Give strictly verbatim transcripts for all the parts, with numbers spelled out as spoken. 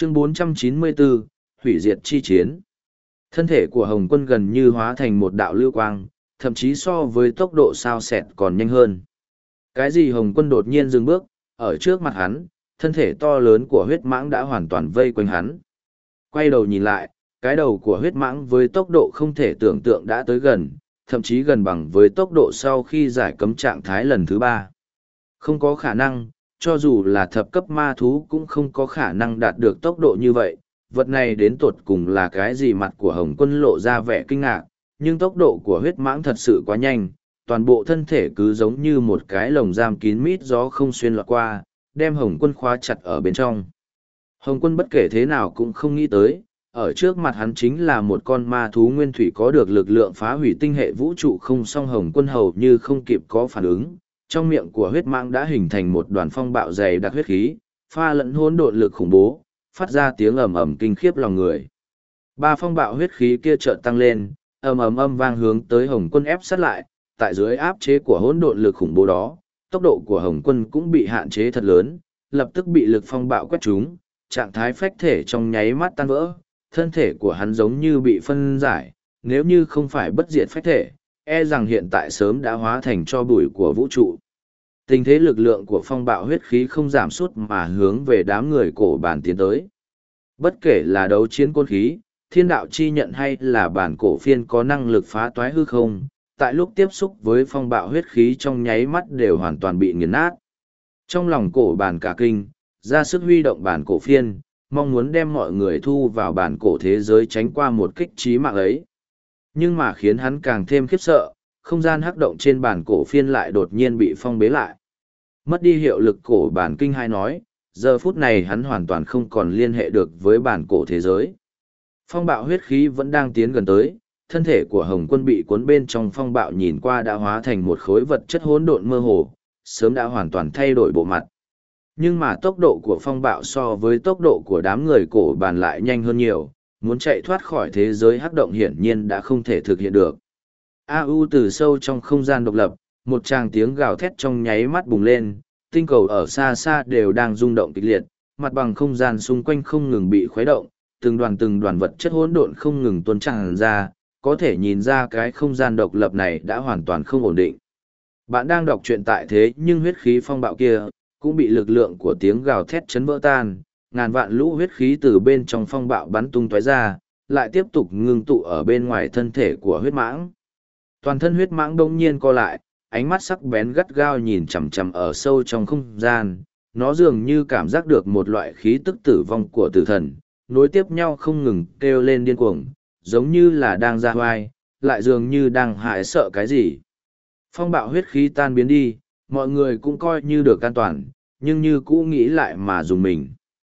Chương bốn trăm chín mươi bốn, Hủy diệt chi chiến. Thân thể của Hồng Quân gần như hóa thành một đạo lưu quang, thậm chí so với tốc độ sao xẹt còn nhanh hơn. Cái gì Hồng Quân đột nhiên dừng bước, ở trước mặt hắn, thân thể to lớn của huyết mãng đã hoàn toàn vây quanh hắn. Quay đầu nhìn lại, cái đầu của huyết mãng với tốc độ không thể tưởng tượng đã tới gần, thậm chí gần bằng với tốc độ sau khi giải cấm trạng thái lần thứ ba. Không có khả năng, cho dù là thập cấp ma thú cũng không có khả năng đạt được tốc độ như vậy. Vật này đến tột cùng là cái gì? Mặt của Hồng Quân lộ ra vẻ kinh ngạc, nhưng tốc độ của huyết mãng thật sự quá nhanh, toàn bộ thân thể cứ giống như một cái lồng giam kín mít, gió không xuyên lọt qua, đem Hồng Quân khóa chặt ở bên trong. Hồng Quân bất kể thế nào cũng không nghĩ tới, ở trước mặt hắn chính là một con ma thú nguyên thủy có được lực lượng phá hủy tinh hệ vũ trụ không, song Hồng Quân hầu như không kịp có phản ứng. Trong miệng của huyết mãng đã hình thành một đoàn phong bạo dày đặc huyết khí, pha lẫn hỗn độn lực khủng bố, phát ra tiếng ầm ầm kinh khiếp lòng người. Ba phong bạo huyết khí kia chợt tăng lên, ầm ầm âm vang hướng tới Hồng Quân ép sát lại, tại dưới áp chế của hỗn độn lực khủng bố đó, tốc độ của Hồng Quân cũng bị hạn chế thật lớn, lập tức bị lực phong bạo quét trúng, trạng thái phách thể trong nháy mắt tan vỡ, thân thể của hắn giống như bị phân giải, nếu như không phải bất diệt phách thể, e rằng hiện tại sớm đã hóa thành tro bụi của vũ trụ. Tình thế lực lượng của phong bạo huyết khí không giảm sút mà hướng về đám người cổ bản tiến tới. Bất kể là đấu chiến côn khí, thiên đạo chi nhận hay là bản cổ phiên có năng lực phá toái hư không, tại lúc tiếp xúc với phong bạo huyết khí trong nháy mắt đều hoàn toàn bị nghiền nát. Trong lòng cổ bản cả kinh, ra sức huy động bản cổ phiên, mong muốn đem mọi người thu vào bản cổ thế giới tránh qua một kích trí mạng ấy. Nhưng mà khiến hắn càng thêm khiếp sợ, không gian hắc động trên bản cổ phiên lại đột nhiên bị phong bế lại. Mất đi hiệu lực, cổ bản kinh hai nói, giờ phút này hắn hoàn toàn không còn liên hệ được với bản cổ thế giới. Phong bạo huyết khí vẫn đang tiến gần tới, thân thể của Hồng Quân bị cuốn bên trong phong bạo nhìn qua đã hóa thành một khối vật chất hỗn độn mơ hồ, sớm đã hoàn toàn thay đổi bộ mặt. Nhưng mà tốc độ của phong bạo so với tốc độ của đám người cổ bản lại nhanh hơn nhiều, muốn chạy thoát khỏi thế giới hắc động hiển nhiên đã không thể thực hiện được. A U từ sâu trong không gian độc lập, một tràng tiếng gào thét trong nháy mắt bùng lên, tinh cầu ở xa xa đều đang rung động kịch liệt, mặt bằng không gian xung quanh không ngừng bị khuấy động, từng đoàn từng đoàn vật chất hỗn độn không ngừng tuôn tràn ra, có thể nhìn ra cái không gian độc lập này đã hoàn toàn không ổn định. Bạn đang đọc truyện tại thế nhưng huyết khí phong bạo kia cũng bị lực lượng của tiếng gào thét chấn vỡ tan, ngàn vạn lũ huyết khí từ bên trong phong bạo bắn tung tóe ra, lại tiếp tục ngưng tụ ở bên ngoài thân thể của huyết mãng. Toàn thân huyết mãng đông nhiên co lại, ánh mắt sắc bén gắt gao nhìn chằm chằm ở sâu trong không gian, nó dường như cảm giác được một loại khí tức tử vong của tử thần, nối tiếp nhau không ngừng kêu lên điên cuồng, giống như là đang ra oai, lại dường như đang hại sợ cái gì. Phong bạo huyết khí tan biến đi, mọi người cũng coi như được an toàn, nhưng như cũ nghĩ lại mà dùng mình.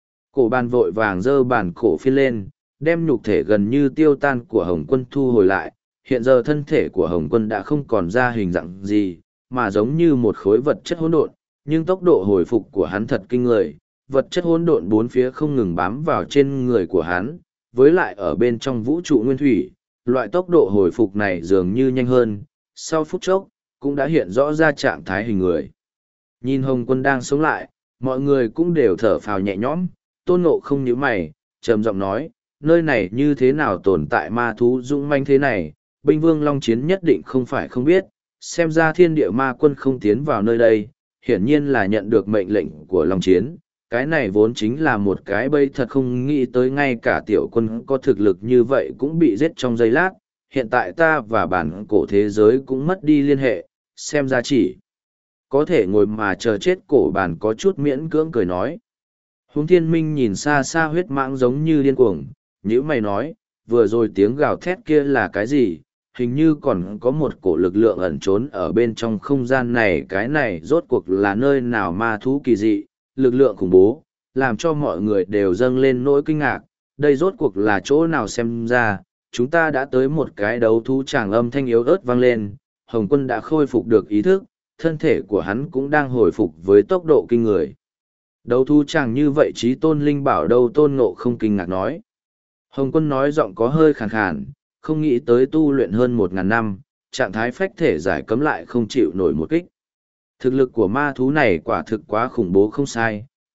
Cổ bàn vội vàng giơ bàn cổ phiên lên, đem nhục thể gần như tiêu tan của Hồng Quân thu hồi lại. Hiện giờ thân thể của Hồng Quân đã không còn ra hình dạng gì, mà giống như một khối vật chất hỗn độn, nhưng tốc độ hồi phục của hắn thật kinh người, vật chất hỗn độn bốn phía không ngừng bám vào trên người của hắn, với lại ở bên trong vũ trụ nguyên thủy, loại tốc độ hồi phục này dường như nhanh hơn, sau phút chốc, cũng đã hiện rõ ra trạng thái hình người. Nhìn Hồng Quân đang sống lại, mọi người cũng đều thở phào nhẹ nhõm, Tôn Ngộ không nhíu mày, trầm giọng nói, nơi này như thế nào tồn tại ma thú dũng manh thế này, Binh Vương Long Chiến nhất định không phải không biết, xem ra thiên địa ma quân không tiến vào nơi đây, hiển nhiên là nhận được mệnh lệnh của Long Chiến. Cái này vốn chính là một cái bẫy thật, không nghĩ tới ngay cả tiểu quân có thực lực như vậy cũng bị giết trong giây lát. Hiện tại ta và bản cổ thế giới cũng mất đi liên hệ, xem ra chỉ có thể ngồi mà chờ chết. Cổ bản có chút miễn cưỡng cười nói. Huống Thiên Minh nhìn xa xa huyết mãng giống như điên cuồng, nhữ mày nói, vừa rồi tiếng gào thét kia là cái gì? Hình như còn có một cổ lực lượng ẩn trốn ở bên trong không gian này, cái này rốt cuộc là nơi nào ma thú kỳ dị, lực lượng khủng bố, làm cho mọi người đều dâng lên nỗi kinh ngạc, đây rốt cuộc là chỗ nào? Xem ra, chúng ta đã tới một cái đấu thú tràng. Âm thanh yếu ớt vang lên, Hồng Quân đã khôi phục được ý thức, thân thể của hắn cũng đang hồi phục với tốc độ kinh người. Đấu thú tràng như vậy chí tôn linh bảo đâu? Tôn Ngộ không kinh ngạc nói. Hồng Quân nói giọng có hơi khàn khàn, không nghĩ tới tu luyện hơn một ngàn năm, trạng thái phách thể giải cấm lại không chịu nổi một kích. Thực lực của ma thú này quả thực quá khủng bố không sai,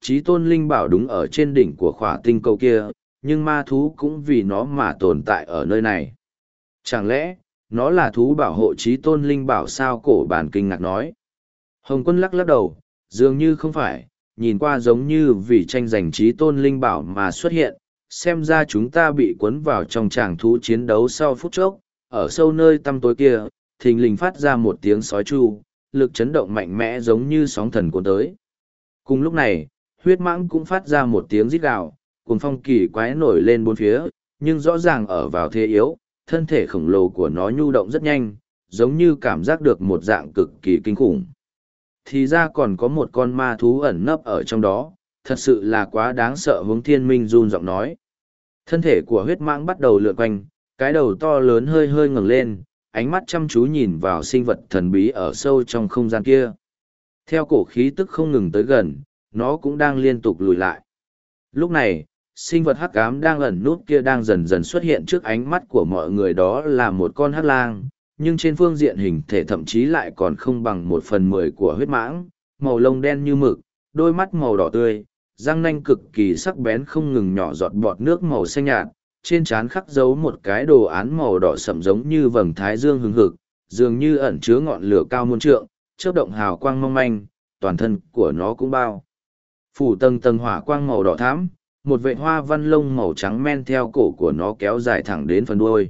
Chí tôn linh bảo đúng ở trên đỉnh của khỏa tinh cầu kia, nhưng ma thú cũng vì nó mà tồn tại ở nơi này. Chẳng lẽ, nó là thú bảo hộ chí tôn linh bảo sao? Cổ bản kinh ngạc nói. Hồng Quân lắc lắc đầu, dường như không phải, nhìn qua giống như vì tranh giành chí tôn linh bảo mà xuất hiện, xem ra chúng ta bị cuốn vào trong tràng thú chiến đấu sau phút chốc, ở sâu nơi tăm tối kia, thình lình phát ra một tiếng sói chu, lực chấn động mạnh mẽ giống như sóng thần cuốn tới. Cùng lúc này, huyết mãng cũng phát ra một tiếng rít gào, cuồng phong kỳ quái nổi lên bốn phía, nhưng rõ ràng ở vào thế yếu, thân thể khổng lồ của nó nhu động rất nhanh, giống như cảm giác được một dạng cực kỳ kinh khủng. Thì ra còn có một con ma thú ẩn nấp ở trong đó, thật sự là quá đáng sợ. Hướng Thiên Minh run giọng nói. Thân thể của huyết mãng bắt đầu lượn quanh, cái đầu to lớn hơi hơi ngẩng lên, ánh mắt chăm chú nhìn vào sinh vật thần bí ở sâu trong không gian kia. Theo cổ khí tức không ngừng tới gần, nó cũng đang liên tục lùi lại. Lúc này, sinh vật hắc ám đang ẩn nút kia đang dần dần xuất hiện trước ánh mắt của mọi người, đó là một con hắc lang, nhưng trên phương diện hình thể thậm chí lại còn không bằng một phần mười của huyết mãng, màu lông đen như mực, đôi mắt màu đỏ tươi, răng nanh cực kỳ sắc bén không ngừng nhỏ giọt bọt nước màu xanh nhạt, trên trán khắc dấu một cái đồ án màu đỏ sậm giống như vầng thái dương hừng hực, dường như ẩn chứa ngọn lửa cao muôn trượng, chớp động hào quang mong manh, toàn thân của nó cũng bao phủ tầng tầng hỏa quang màu đỏ thắm, một vệt hoa văn lông màu trắng men theo cổ của nó kéo dài thẳng đến phần đuôi.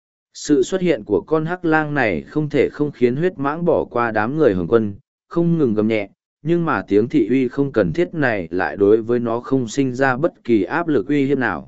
Sự xuất hiện của con hắc lang này không thể không khiến huyết mãng bỏ qua đám người Hồng Quân, không ngừng gầm nhẹ, nhưng mà tiếng thị uy không cần thiết này lại đối với nó không sinh ra bất kỳ áp lực uy hiếp nào.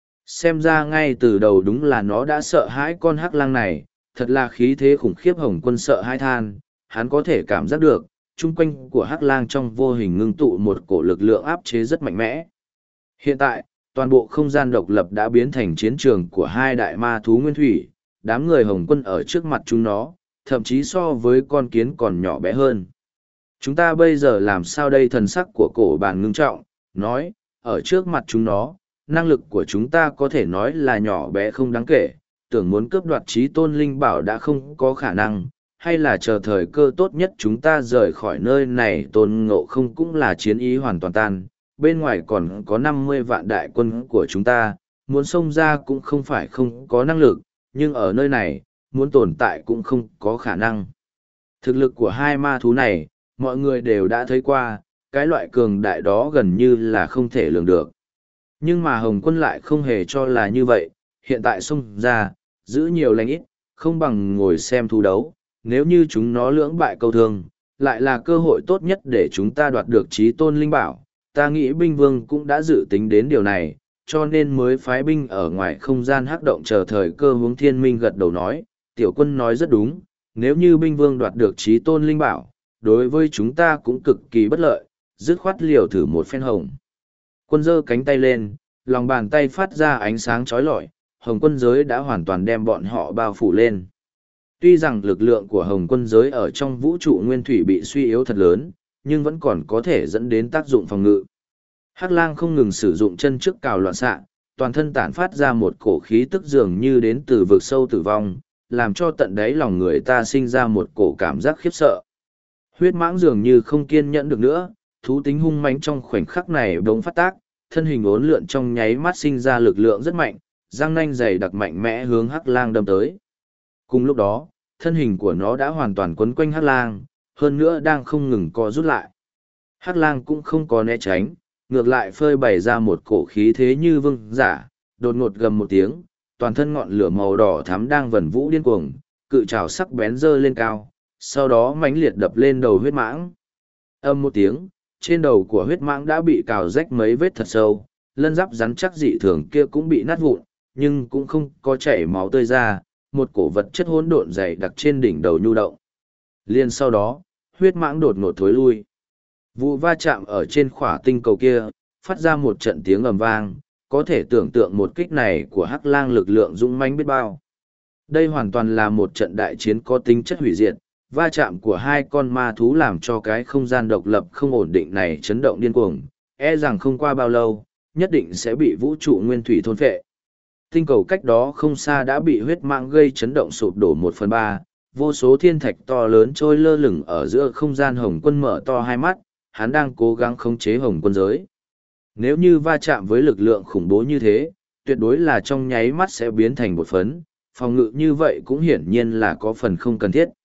Xem ra ngay từ đầu đúng là nó đã sợ hãi con hắc lang này, thật là khí thế khủng khiếp. Hồng Quân sợ hãi than, hắn có thể cảm giác được, chung quanh của hắc lang trong vô hình ngưng tụ một cổ lực lượng áp chế rất mạnh mẽ. Hiện tại, toàn bộ không gian độc lập đã biến thành chiến trường của hai đại ma thú nguyên thủy, đám người Hồng Quân ở trước mặt chúng nó, thậm chí so với con kiến còn nhỏ bé hơn. Chúng ta bây giờ làm sao đây? Thần sắc của cổ bàn ngưng trọng, nói, ở trước mặt chúng nó, năng lực của chúng ta có thể nói là nhỏ bé không đáng kể, tưởng muốn cướp đoạt chí tôn linh bảo đã không có khả năng, hay là chờ thời cơ tốt nhất chúng ta rời khỏi nơi này. Tôn Ngộ Không cũng là chiến ý hoàn toàn tan, bên ngoài còn có năm mươi vạn đại quân của chúng ta, muốn xông ra cũng không phải không có năng lực, nhưng ở nơi này, muốn tồn tại cũng không có khả năng. Thực lực của hai ma thú này, mọi người đều đã thấy qua, cái loại cường đại đó gần như là không thể lường được. Nhưng mà Hồng Quân lại không hề cho là như vậy, hiện tại xông ra, giữ nhiều lành ít, không bằng ngồi xem thú đấu, nếu như chúng nó lưỡng bại câu thương, lại là cơ hội tốt nhất để chúng ta đoạt được chí tôn linh bảo. Ta nghĩ binh vương cũng đã dự tính đến điều này, cho nên mới phái binh ở ngoài không gian hắc động chờ thời cơ. Hướng Thiên Minh gật đầu nói, tiểu quân nói rất đúng, nếu như binh vương đoạt được chí tôn linh bảo, đối với chúng ta cũng cực kỳ bất lợi, dứt khoát liều thử một phen. Hồng Quân giơ cánh tay lên, lòng bàn tay phát ra ánh sáng chói lọi, Hồng Quân giới đã hoàn toàn đem bọn họ bao phủ lên. Tuy rằng lực lượng của Hồng Quân giới ở trong vũ trụ nguyên thủy bị suy yếu thật lớn, nhưng vẫn còn có thể dẫn đến tác dụng phòng ngự. Hắc lang không ngừng sử dụng chân trước cào loạn xạ, toàn thân tản phát ra một cổ khí tức dường như đến từ vực sâu tử vong, làm cho tận đáy lòng người ta sinh ra một cổ cảm giác khiếp sợ. Huyết mãng dường như không kiên nhẫn được nữa, thú tính hung mãnh trong khoảnh khắc này bỗng phát tác, thân hình uốn lượn trong nháy mắt sinh ra lực lượng rất mạnh, răng nanh dày đặc mạnh mẽ hướng Hắc lang đâm tới. Cùng lúc đó, thân hình của nó đã hoàn toàn quấn quanh Hắc lang, hơn nữa đang không ngừng co rút lại. Hắc lang cũng không có né tránh, ngược lại phơi bày ra một cổ khí thế như vương giả, đột ngột gầm một tiếng, toàn thân ngọn lửa màu đỏ thắm đang vần vũ điên cuồng, cự trảo sắc bén giơ lên cao, sau đó mãnh liệt đập lên đầu huyết mãng. Âm một tiếng, trên đầu của huyết mãng đã bị cào rách mấy vết thật sâu, lân giáp rắn chắc dị thường kia cũng bị nát vụn, nhưng cũng không có chảy máu tươi ra, một cổ vật chất hỗn độn dày đặc trên đỉnh đầu nhu động. Liền sau đó, huyết mãng đột ngột thối lui. Vụ va chạm ở trên khỏa tinh cầu kia, phát ra một trận tiếng ầm vang, có thể tưởng tượng một kích này của Hắc lang lực lượng dũng mãnh biết bao. Đây hoàn toàn là một trận đại chiến có tính chất hủy diệt, va chạm của hai con ma thú làm cho cái không gian độc lập không ổn định này chấn động điên cuồng, e rằng không qua bao lâu, nhất định sẽ bị vũ trụ nguyên thủy thôn phệ. Tinh cầu cách đó không xa đã bị huyết mãng gây chấn động sụp đổ một phần ba, vô số thiên thạch to lớn trôi lơ lửng ở giữa không gian. Hồng Quân mở to hai mắt, hắn đang cố gắng khống chế Hồng Quân giới. Nếu như va chạm với lực lượng khủng bố như thế, tuyệt đối là trong nháy mắt sẽ biến thành bột phấn, phòng ngự như vậy cũng hiển nhiên là có phần không cần thiết.